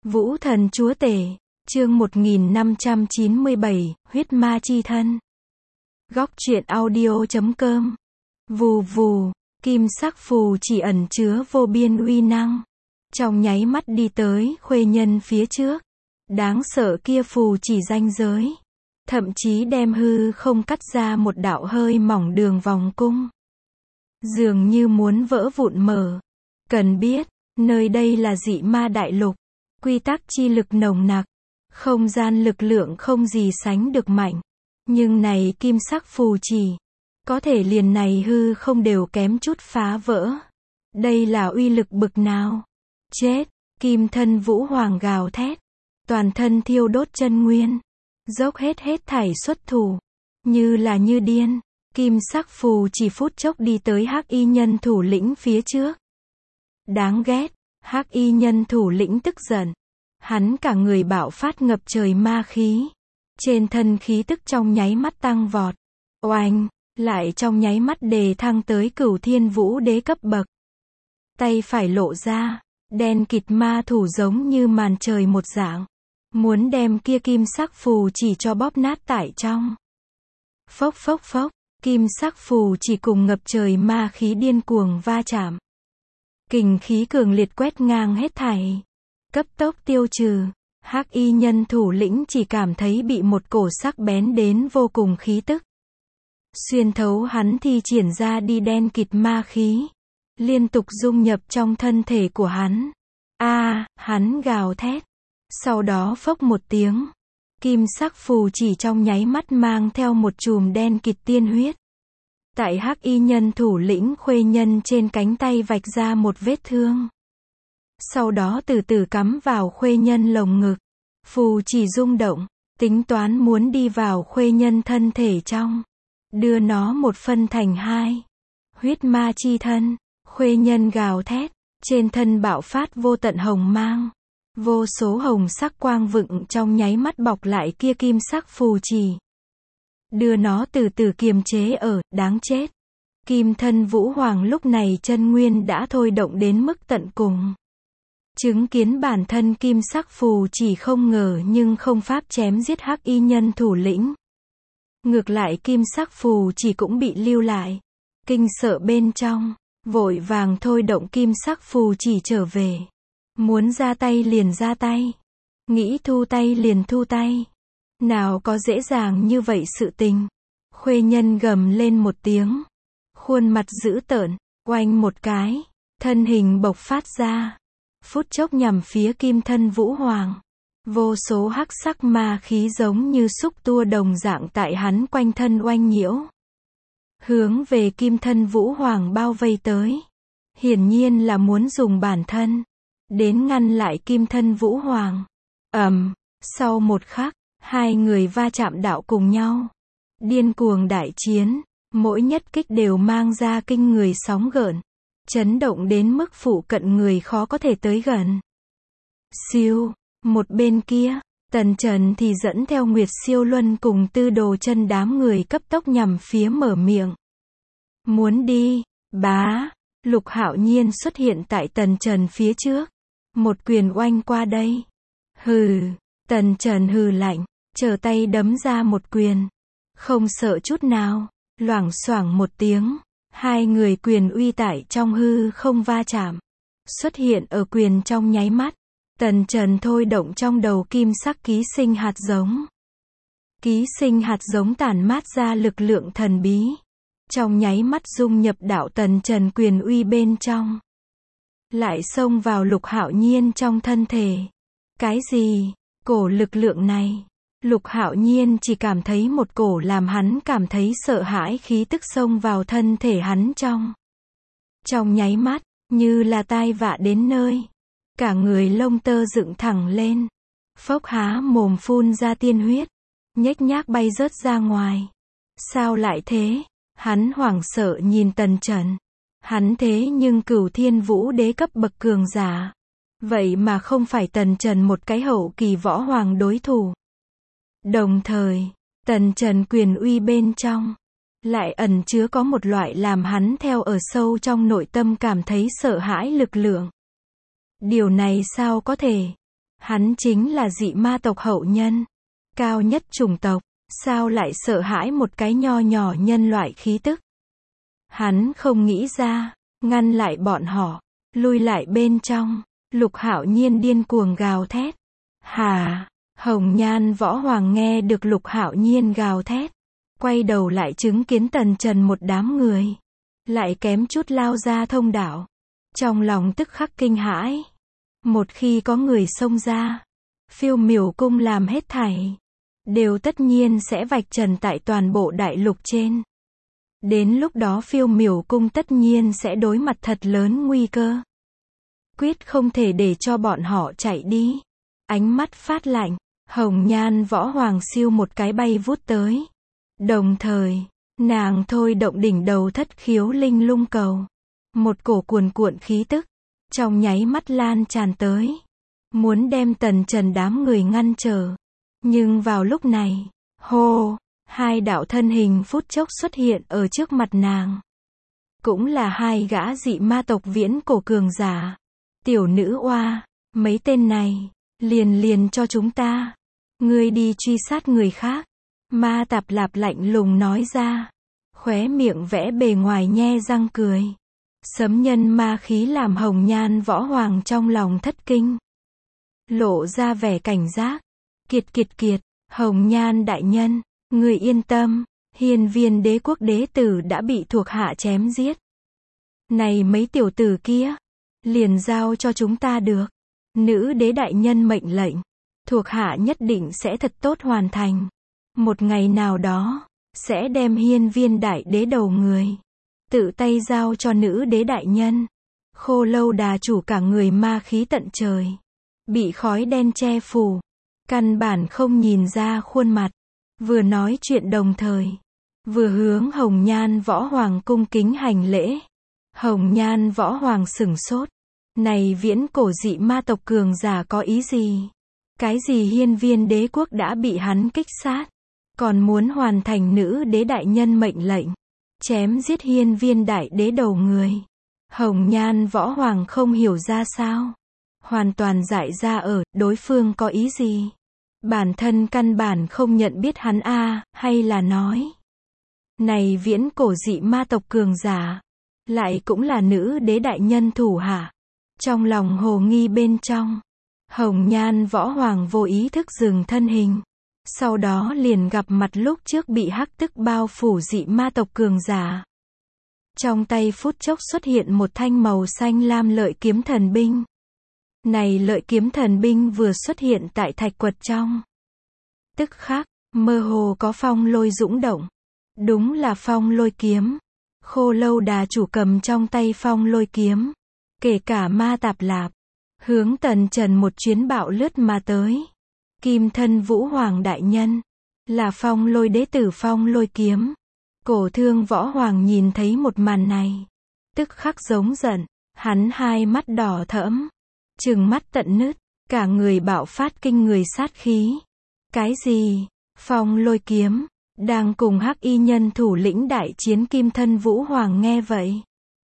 Vũ thần chúa tể, chương 1597, huyết ma chi thân. Góc truyện audio.com. Vù vù, kim sắc phù chỉ ẩn chứa vô biên uy năng. Trong nháy mắt đi tới khuê nhân phía trước. Đáng sợ kia phù chỉ ranh giới. Thậm chí đem hư không cắt ra một đạo hơi mỏng đường vòng cung. Dường như muốn vỡ vụn mở. Cần biết, nơi đây là dị ma đại lục. Quy tắc chi lực nồng nặc. Không gian lực lượng không gì sánh được mạnh. Nhưng này kim sắc phù chỉ. Có thể liền này hư không đều kém chút phá vỡ. Đây là uy lực bực nào? Chết! Kim thân vũ hoàng gào thét. Toàn thân thiêu đốt chân nguyên. Dốc hết thảy xuất thủ. Như là như điên. Kim sắc phù chỉ phút chốc đi tới hắc y nhân thủ lĩnh phía trước. Đáng ghét. Hắc y nhân thủ lĩnh tức giận. Hắn cả người bạo phát ngập trời ma khí. Trên thân khí tức trong nháy mắt tăng vọt. Oanh! Lại trong nháy mắt đề thăng tới cửu thiên vũ đế cấp bậc. Tay phải lộ ra. Đen kịt ma thủ giống như màn trời một dạng. Muốn đem kia kim sắc phù chỉ cho bóp nát tại trong. Phốc phốc phốc. Kim sắc phù chỉ cùng ngập trời ma khí điên cuồng va chạm. Kình khí cường liệt quét ngang hết thảy. Cấp tốc tiêu trừ. Hắc y nhân thủ lĩnh chỉ cảm thấy bị một cổ sắc bén đến vô cùng khí tức. Xuyên thấu hắn thi triển ra đi đen kịt ma khí. Liên tục dung nhập trong thân thể của hắn. Hắn gào thét. Sau đó phốc một tiếng. Kim sắc phù chỉ trong nháy mắt mang theo một chùm đen kịt tiên huyết. Tại hắc y nhân thủ lĩnh khuê nhân trên cánh tay vạch ra một vết thương. Sau đó từ từ cắm vào khuê nhân lồng ngực. Phù chỉ rung động, tính toán muốn đi vào khuê nhân thân thể trong. Đưa nó một phân thành hai. Huyết ma chi thân, khuê nhân gào thét, trên thân bạo phát vô tận hồng mang. Vô số hồng sắc quang vựng trong nháy mắt bọc lại kia kim sắc phù chỉ. Đưa nó từ từ kiềm chế ở, đáng chết. Kim thân vũ hoàng lúc này chân nguyên đã thôi động đến mức tận cùng. Chứng kiến bản thân kim sắc phù chỉ không ngờ nhưng không pháp chém giết hắc y nhân thủ lĩnh. Ngược lại kim sắc phù chỉ cũng bị lưu lại. Kinh sợ bên trong, vội vàng thôi động kim sắc phù chỉ trở về. Muốn ra tay liền ra tay. Nghĩ thu tay liền thu tay. Nào có dễ dàng như vậy sự tình. Khuê nhân gầm lên một tiếng. Khuôn mặt dữ tợn, oanh một cái. Thân hình bộc phát ra. Phút chốc nhằm phía kim thân vũ hoàng. Vô số hắc sắc ma khí giống như xúc tua đồng dạng tại hắn quanh thân oanh nhiễu. Hướng về kim thân vũ hoàng bao vây tới. Hiển nhiên là muốn dùng bản thân. Đến ngăn lại kim thân vũ hoàng. Sau một khắc, hai người va chạm đạo cùng nhau. Điên cuồng đại chiến. Mỗi nhất kích đều mang ra kinh người sóng gợn. Chấn động đến mức phụ cận người khó có thể tới gần. Siêu, một bên kia, Tần Trần thì dẫn theo Nguyệt Siêu Luân cùng Tư Đồ Chân đám người cấp tốc nhằm phía mở miệng. Muốn đi, bá, Lục Hạo Nhiên xuất hiện tại Tần Trần phía trước. Một quyền oanh qua đây. Hừ, Tần Trần hừ lạnh, trở tay đấm ra một quyền. Không sợ chút nào, loảng xoảng một tiếng. Hai người quyền uy tại trong hư không va chạm. Xuất hiện ở quyền trong nháy mắt. Tần Trần thôi động trong đầu kim sắc ký sinh hạt giống. Ký sinh hạt giống tản mát ra lực lượng thần bí. Trong nháy mắt dung nhập đạo Tần Trần quyền uy bên trong. Lại xông vào Lục Hạo Nhiên trong thân thể. Cái gì? Cổ lực lượng này. Lục Hạo Nhiên chỉ cảm thấy một cổ làm hắn cảm thấy sợ hãi khí tức xông vào thân thể hắn trong. Trong nháy mắt, như là tai vạ đến nơi. Cả người lông tơ dựng thẳng lên. Phốc há mồm phun ra tiên huyết. Nhếch nhác bay rớt ra ngoài. Sao lại thế? Hắn hoảng sợ nhìn Tần Trần. Hắn thế nhưng cửu thiên vũ đế cấp bậc cường giả. Vậy mà không phải Tần Trần một cái hậu kỳ võ hoàng đối thủ. Đồng thời, Tần Trần quyền uy bên trong, lại ẩn chứa có một loại làm hắn theo ở sâu trong nội tâm cảm thấy sợ hãi lực lượng. Điều này sao có thể? Hắn chính là dị ma tộc hậu nhân, cao nhất chủng tộc, sao lại sợ hãi một cái nho nhỏ nhân loại khí tức. Hắn không nghĩ ra, ngăn lại bọn họ, lui lại bên trong. Lục Hạo Nhiên điên cuồng gào thét. Hả? Hồng Nhan Võ Hoàng nghe được Lục Hạo Nhiên gào thét, quay đầu lại chứng kiến Tần Trần một đám người, lại kém chút lao ra thông đạo. Trong lòng tức khắc kinh hãi. Một khi có người xông ra, Phiêu Miểu Cung làm hết thảy, đều tất nhiên sẽ vạch trần tại toàn bộ đại lục trên. Đến lúc đó Phiêu Miểu Cung tất nhiên sẽ đối mặt thật lớn nguy cơ. Quyết không thể để cho bọn họ chạy đi. Ánh mắt phát lạnh, Hồng Nhan Võ Hoàng siêu một cái bay vút tới. Đồng thời, nàng thôi động đỉnh đầu Thất Khiếu Linh Lung cầu. Một cổ cuồn cuộn khí tức, trong nháy mắt lan tràn tới. Muốn đem Tần Trần đám người ngăn trở. Nhưng vào lúc này, hô, hai đạo thân hình phút chốc xuất hiện ở trước mặt nàng. Cũng là hai gã dị ma tộc viễn cổ cường giả. Tiểu nữ oa, mấy tên này, liền cho chúng ta. Ngươi đi truy sát người khác. Ma Tạp Lạp lạnh lùng nói ra. Khóe miệng vẽ bề ngoài nhe răng cười. Sấm nhân ma khí làm Hồng Nhan Võ Hoàng trong lòng thất kinh. Lộ ra vẻ cảnh giác. Kiệt, Hồng Nhan đại nhân, người yên tâm, Hiên Viên Đế quốc đế tử đã bị thuộc hạ chém giết. Này mấy tiểu tử kia, liền giao cho chúng ta được. Nữ đế đại nhân mệnh lệnh, thuộc hạ nhất định sẽ thật tốt hoàn thành. Một ngày nào đó, sẽ đem Hiên Viên đại đế đầu người, tự tay giao cho nữ đế đại nhân. Khô Lâu Đà chủ cả người ma khí tận trời, bị khói đen che phủ, căn bản không nhìn ra khuôn mặt. Vừa nói chuyện đồng thời, vừa hướng Hồng Nhan Võ Hoàng cung kính hành lễ. Hồng Nhan Võ Hoàng sửng sốt. Này viễn cổ dị ma tộc cường giả có ý gì? Cái gì Hiên Viên Đế quốc đã bị hắn kích sát, còn muốn hoàn thành nữ đế đại nhân mệnh lệnh, chém giết Hiên Viên đại đế đầu người. Hồng Nhan Võ Hoàng không hiểu ra sao, hoàn toàn dại ra ở đối phương có ý gì. Bản thân căn bản không nhận biết hắn hay là nói, này viễn cổ dị ma tộc cường giả, lại cũng là nữ đế đại nhân thủ hạ. Trong lòng hồ nghi bên trong, Hồng Nhan Võ Hoàng vô ý thức dừng thân hình. Sau đó liền gặp mặt lúc trước bị hắc tức bao phủ dị ma tộc cường giả. Trong tay phút chốc xuất hiện một thanh màu xanh lam lợi kiếm thần binh. Này lợi kiếm thần binh vừa xuất hiện tại thạch quật trong, tức khắc, mơ hồ có phong lôi dũng động. Đúng là phong lôi kiếm. Khô Lâu Đà chủ cầm trong tay phong lôi kiếm, kể cả Ma Tạp Lạp, hướng Tần Trần một chuyến bạo lướt mà tới. Kim Thân Vũ Hoàng đại nhân, là phong lôi đế tử phong lôi kiếm. Cổ Thương Võ Hoàng nhìn thấy một màn này, tức khắc giống giận, hắn hai mắt đỏ thẫm, trừng mắt tận nứt, cả người bạo phát kinh người sát khí. Cái gì? Phong lôi kiếm, đang cùng hắc y nhân thủ lĩnh đại chiến Kim Thân Vũ Hoàng nghe vậy,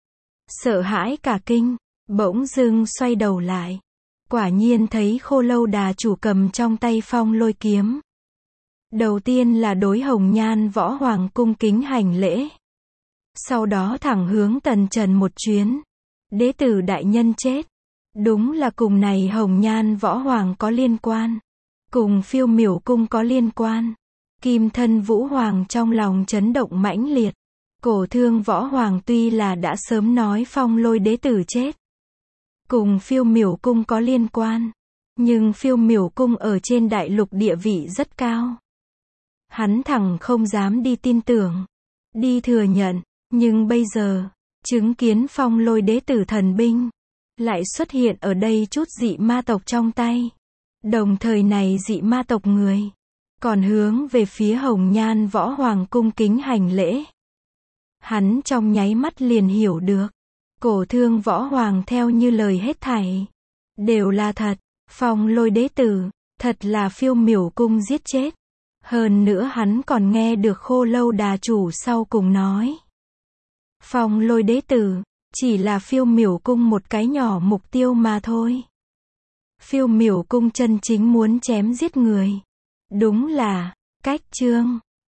sợ hãi cả kinh, bỗng dưng xoay đầu lại. Quả nhiên thấy Khô Lâu Đà chủ cầm trong tay phong lôi kiếm. Đầu tiên là đối Hồng Nhan Võ Hoàng cung kính hành lễ. Sau đó thẳng hướng Tần Trần một chuyến. Đế tử đại nhân chết. Đúng là cùng này Hồng Nhan Võ Hoàng có liên quan. Cùng Phiêu Miểu Cung có liên quan. Kim Thân Vũ Hoàng trong lòng chấn động mãnh liệt. Cổ Thương Võ Hoàng tuy là đã sớm nói phong lôi đế tử chết, cùng Phiêu Miểu Cung có liên quan, nhưng Phiêu Miểu Cung ở trên đại lục địa vị rất cao. Hắn thẳng không dám đi tin tưởng, đi thừa nhận, nhưng bây giờ, chứng kiến phong lôi đế tử thần binh, lại xuất hiện ở đây chút dị ma tộc trong tay. Đồng thời này dị ma tộc người, còn hướng về phía Hồng Nhan Võ Hoàng cung kính hành lễ. Hắn trong nháy mắt liền hiểu được. Cổ Thương Võ Hoàng theo như lời hết thảy, đều là thật. Phong lôi đế tử, thật là Phiêu Miểu Cung giết chết. Hơn nữa hắn còn nghe được Khô Lâu Đà chủ sau cùng nói. Phong lôi đế tử, chỉ là Phiêu Miểu Cung một cái nhỏ mục tiêu mà thôi. Phiêu miểu cung chân chính muốn chém giết người. Đúng là, cách chương.